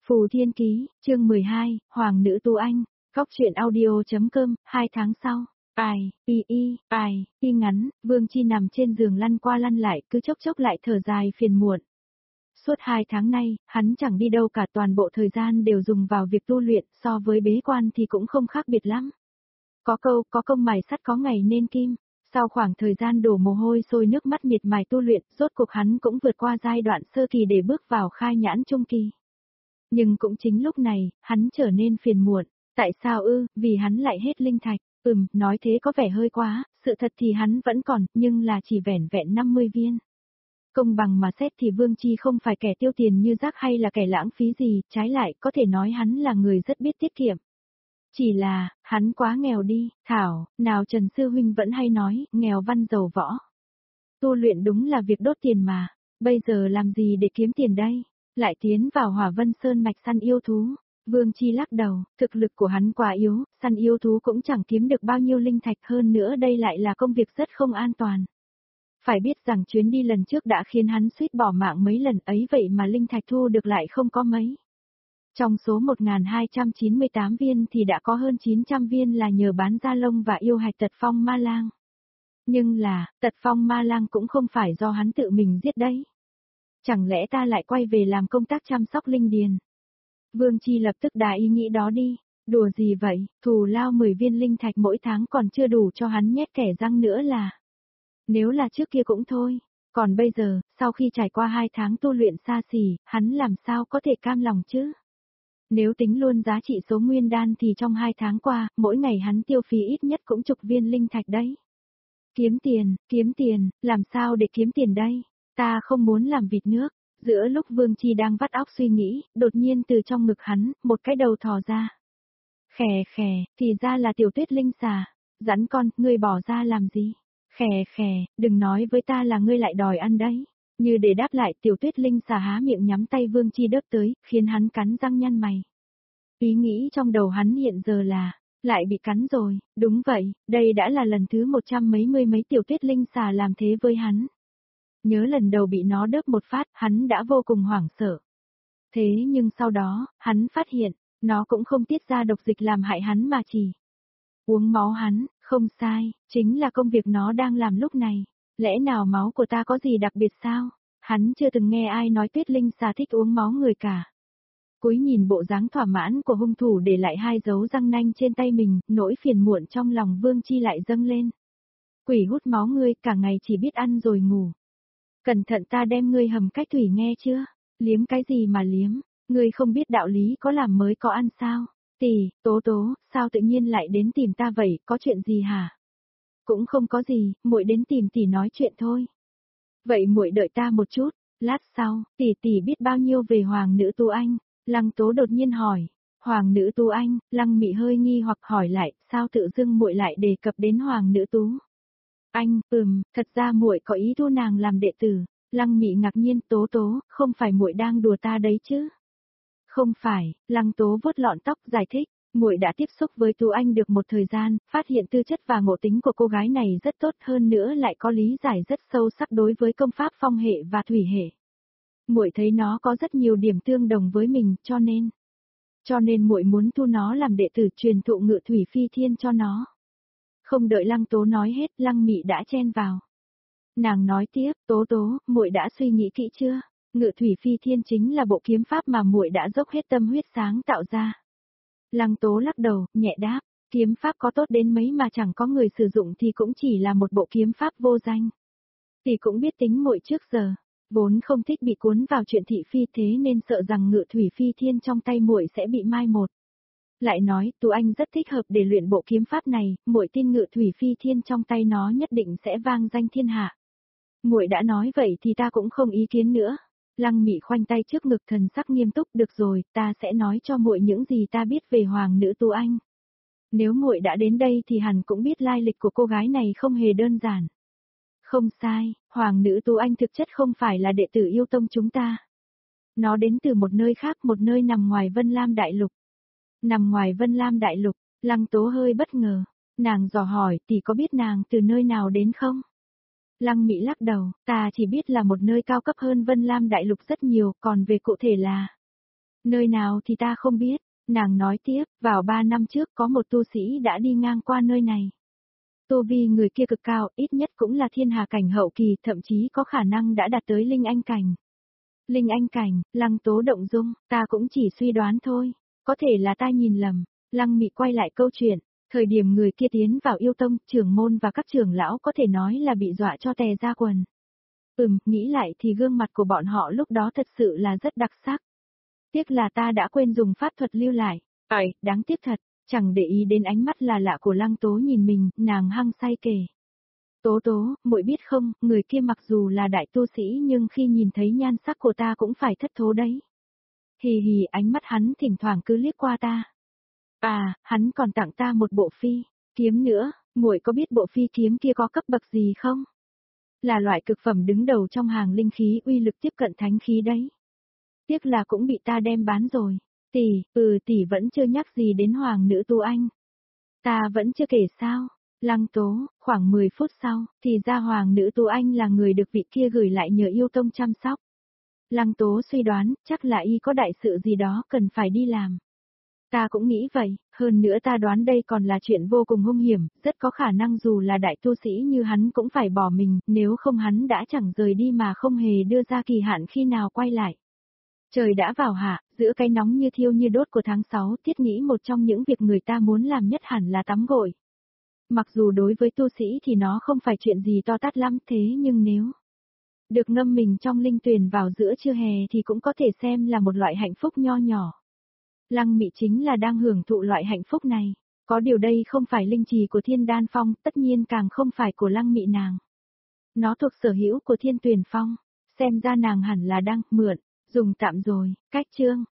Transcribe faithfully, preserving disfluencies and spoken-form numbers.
Phù Thiên Ký, chương mười hai, Hoàng nữ Tu Anh, Góc truyện audio.com, hai tháng sau. Ai, y y, ai, y ngắn, Vương Chi nằm trên giường lăn qua lăn lại, cứ chốc chốc lại thở dài phiền muộn. Suốt hai tháng nay, hắn chẳng đi đâu cả, toàn bộ thời gian đều dùng vào việc tu luyện, so với bế quan thì cũng không khác biệt lắm. Có câu, có công mài sắt có ngày nên kim. Sau khoảng thời gian đổ mồ hôi sôi nước mắt miệt mài tu luyện, rốt cuộc hắn cũng vượt qua giai đoạn sơ kỳ để bước vào khai nhãn trung kỳ. Nhưng cũng chính lúc này, hắn trở nên phiền muộn. Tại sao ư, vì hắn lại hết linh thạch. Ừm, nói thế có vẻ hơi quá, sự thật thì hắn vẫn còn, nhưng là chỉ vẻn vẹn năm mươi viên. Công bằng mà xét thì Vương Chi không phải kẻ tiêu tiền như rác hay là kẻ lãng phí gì, trái lại có thể nói hắn là người rất biết tiết kiệm. Chỉ là, hắn quá nghèo đi, thảo, nào Trần Sư Huynh vẫn hay nói, nghèo văn giàu võ. Tu luyện đúng là việc đốt tiền mà, bây giờ làm gì để kiếm tiền đây, lại tiến vào Hỏa Vân Sơn mạch săn yêu thú. Vương Chi lắc đầu, thực lực của hắn quá yếu, săn yêu thú cũng chẳng kiếm được bao nhiêu linh thạch, hơn nữa đây lại là công việc rất không an toàn. Phải biết rằng chuyến đi lần trước đã khiến hắn suýt bỏ mạng mấy lần ấy, vậy mà linh thạch thu được lại không có mấy. Trong số một nghìn hai trăm chín mươi tám viên thì đã có hơn chín trăm viên là nhờ bán da lông và yêu hạch Tật Phong Ma Lang. Nhưng là, Tật Phong Ma Lang cũng không phải do hắn tự mình giết đấy. Chẳng lẽ ta lại quay về làm công tác chăm sóc linh điền? Vương Chi lập tức đá ý nghĩ đó đi. Đùa gì vậy, thù lao mười viên linh thạch mỗi tháng còn chưa đủ cho hắn nhét kẻ răng nữa là. Nếu là trước kia cũng thôi. Còn bây giờ, sau khi trải qua hai tháng tu luyện xa xỉ, hắn làm sao có thể cam lòng chứ? Nếu tính luôn giá trị số nguyên đan thì trong hai tháng qua, mỗi ngày hắn tiêu phí ít nhất cũng chục viên linh thạch đấy. Kiếm tiền, kiếm tiền, làm sao để kiếm tiền đây? Ta không muốn làm vịt nước. Giữa lúc Vương Chi đang vắt óc suy nghĩ, đột nhiên từ trong ngực hắn, một cái đầu thò ra. Khè khè, thì ra là Tiểu Tuyết Linh xà. Rắn con, ngươi bỏ ra làm gì? Khè khè, đừng nói với ta là ngươi lại đòi ăn đấy. Như để đáp lại, Tiểu Tuyết Linh xà há miệng nhắm tay Vương Chi đớp tới, khiến hắn cắn răng nhăn mày. Ý nghĩ trong đầu hắn hiện giờ là, lại bị cắn rồi, đúng vậy, đây đã là lần thứ một trăm mấy mươi mấy Tiểu Tuyết Linh xà làm thế với hắn. Nhớ lần đầu bị nó đớp một phát, hắn đã vô cùng hoảng sợ. Thế nhưng sau đó, hắn phát hiện, nó cũng không tiết ra độc dịch làm hại hắn mà chỉ uống máu hắn, không sai, chính là công việc nó đang làm lúc này. Lẽ nào máu của ta có gì đặc biệt sao? Hắn chưa từng nghe ai nói Tuyết Linh xà thích uống máu người cả. Cúi nhìn bộ dáng thỏa mãn của hung thủ để lại hai dấu răng nanh trên tay mình, nỗi phiền muộn trong lòng Vương Chi lại dâng lên. Quỷ hút máu ngươi, cả ngày chỉ biết ăn rồi ngủ. Cẩn thận ta đem ngươi hầm cách thủy nghe chưa? Liếm cái gì mà liếm? Ngươi không biết đạo lý có làm mới có ăn sao? Tỷ, Tố Tố, sao tự nhiên lại đến tìm ta vậy, có chuyện gì hả? Cũng không có gì, muội đến tìm tỷ nói chuyện thôi. Vậy muội đợi ta một chút, lát sau, tỷ tỷ biết bao nhiêu về Hoàng nữ Tu Anh? Lăng Tố đột nhiên hỏi. Hoàng nữ Tu Anh, Lăng Mị hơi nghi hoặc hỏi lại, sao tự dưng muội lại đề cập đến Hoàng nữ Tú? Anh, ừm, thật ra muội có ý thu nàng làm đệ tử. Lăng Mị ngạc nhiên, Tố Tố, không phải muội đang đùa ta đấy chứ? Không phải, Lăng Tố vuốt lọn tóc giải thích, muội đã tiếp xúc với Tú Anh được một thời gian, phát hiện tư chất và ngộ tính của cô gái này rất tốt, hơn nữa lại có lý giải rất sâu sắc đối với công pháp phong hệ và thủy hệ. Muội thấy nó có rất nhiều điểm tương đồng với mình, cho nên, cho nên muội muốn thu nó làm đệ tử, truyền thụ Ngự Thủy Phi Thiên cho nó. Không đợi Lăng Tố nói hết, Lăng Mị đã chen vào. Nàng nói tiếp, Tố Tố, muội đã suy nghĩ kỹ chưa? Ngự Thủy Phi Thiên chính là bộ kiếm pháp mà muội đã dốc hết tâm huyết sáng tạo ra. Lăng Tố lắc đầu, nhẹ đáp, kiếm pháp có tốt đến mấy mà chẳng có người sử dụng thì cũng chỉ là một bộ kiếm pháp vô danh. Tỷ cũng biết tính muội trước giờ, vốn không thích bị cuốn vào chuyện thị phi, thế nên sợ rằng Ngự Thủy Phi Thiên trong tay muội sẽ bị mai một. Lại nói, Tú Anh rất thích hợp để luyện bộ kiếm pháp này, muội tin Ngự Thủy Phi Thiên trong tay nó nhất định sẽ vang danh thiên hạ. Muội đã nói vậy thì ta cũng không ý kiến nữa. Lăng Mị khoanh tay trước ngực, thần sắc nghiêm túc, được rồi, ta sẽ nói cho muội những gì ta biết về Hoàng nữ Tú Anh. Nếu muội đã đến đây thì hẳn cũng biết lai lịch của cô gái này không hề đơn giản. Không sai, Hoàng nữ Tú Anh thực chất không phải là đệ tử yêu tông chúng ta. Nó đến từ một nơi khác, một nơi nằm ngoài Vân Lam Đại Lục. Nằm ngoài Vân Lam Đại Lục, Lăng Tố hơi bất ngờ. Nàng dò hỏi, tỷ có biết nàng từ nơi nào đến không? Lăng Mị lắc đầu, ta chỉ biết là một nơi cao cấp hơn Vân Lam Đại Lục rất nhiều, còn về cụ thể là... Nơi nào thì ta không biết, nàng nói tiếp, vào ba năm trước có một tu sĩ đã đi ngang qua nơi này. Tu vi người kia cực cao, ít nhất cũng là thiên hà cảnh hậu kỳ, thậm chí có khả năng đã đạt tới linh anh cảnh. Linh anh cảnh, Lăng Tố động dung, ta cũng chỉ suy đoán thôi, có thể là ta nhìn lầm. Lăng Mị quay lại câu chuyện, thời điểm người kia tiến vào yêu tông, trưởng môn và các trưởng lão có thể nói là bị dọa cho tè ra quần. Ừm, nghĩ lại thì gương mặt của bọn họ lúc đó thật sự là rất đặc sắc. Tiếc là ta đã quên dùng pháp thuật lưu lại. Ấy, đáng tiếc thật, chẳng để ý đến ánh mắt là lạ của Lăng Tố nhìn mình, nàng hăng say kể. Tố tố, muội biết không, người kia mặc dù là đại tu sĩ nhưng khi nhìn thấy nhan sắc của ta cũng phải thất thố đấy. Hì hì, ánh mắt hắn thỉnh thoảng cứ liếc qua ta. À, hắn còn tặng ta một bộ phi kiếm nữa, muội có biết bộ phi kiếm kia có cấp bậc gì không? Là loại cực phẩm đứng đầu trong hàng linh khí, uy lực tiếp cận thánh khí đấy. Tiếc là cũng bị ta đem bán rồi. Tỷ, ừ tỷ vẫn chưa nhắc gì đến hoàng nữ tu anh. Ta vẫn chưa kể sao? Lăng Tố, khoảng mười phút sau, thì ra hoàng nữ tu anh là người được vị kia gửi lại nhờ yêu tông chăm sóc. Lăng Tố suy đoán, chắc là y có đại sự gì đó cần phải đi làm. Ta cũng nghĩ vậy, hơn nữa ta đoán đây còn là chuyện vô cùng hung hiểm, rất có khả năng dù là đại tu sĩ như hắn cũng phải bỏ mình, nếu không hắn đã chẳng rời đi mà không hề đưa ra kỳ hạn khi nào quay lại. Trời đã vào hạ, giữa cái nóng như thiêu như đốt của tháng sáu, Tiết nghĩ một trong những việc người ta muốn làm nhất hẳn là tắm gội. Mặc dù đối với tu sĩ thì nó không phải chuyện gì to tát lắm, thế nhưng nếu được ngâm mình trong linh tuyền vào giữa trưa hè thì cũng có thể xem là một loại hạnh phúc nho nhỏ. Lăng Mị chính là đang hưởng thụ loại hạnh phúc này. Có điều đây không phải linh trì của Thiên Đan Phong, tất nhiên càng không phải của Lăng Mị nàng. Nó thuộc sở hữu của Thiên Tuyền Phong, xem ra nàng hẳn là đang mượn, dùng tạm rồi. Cách chương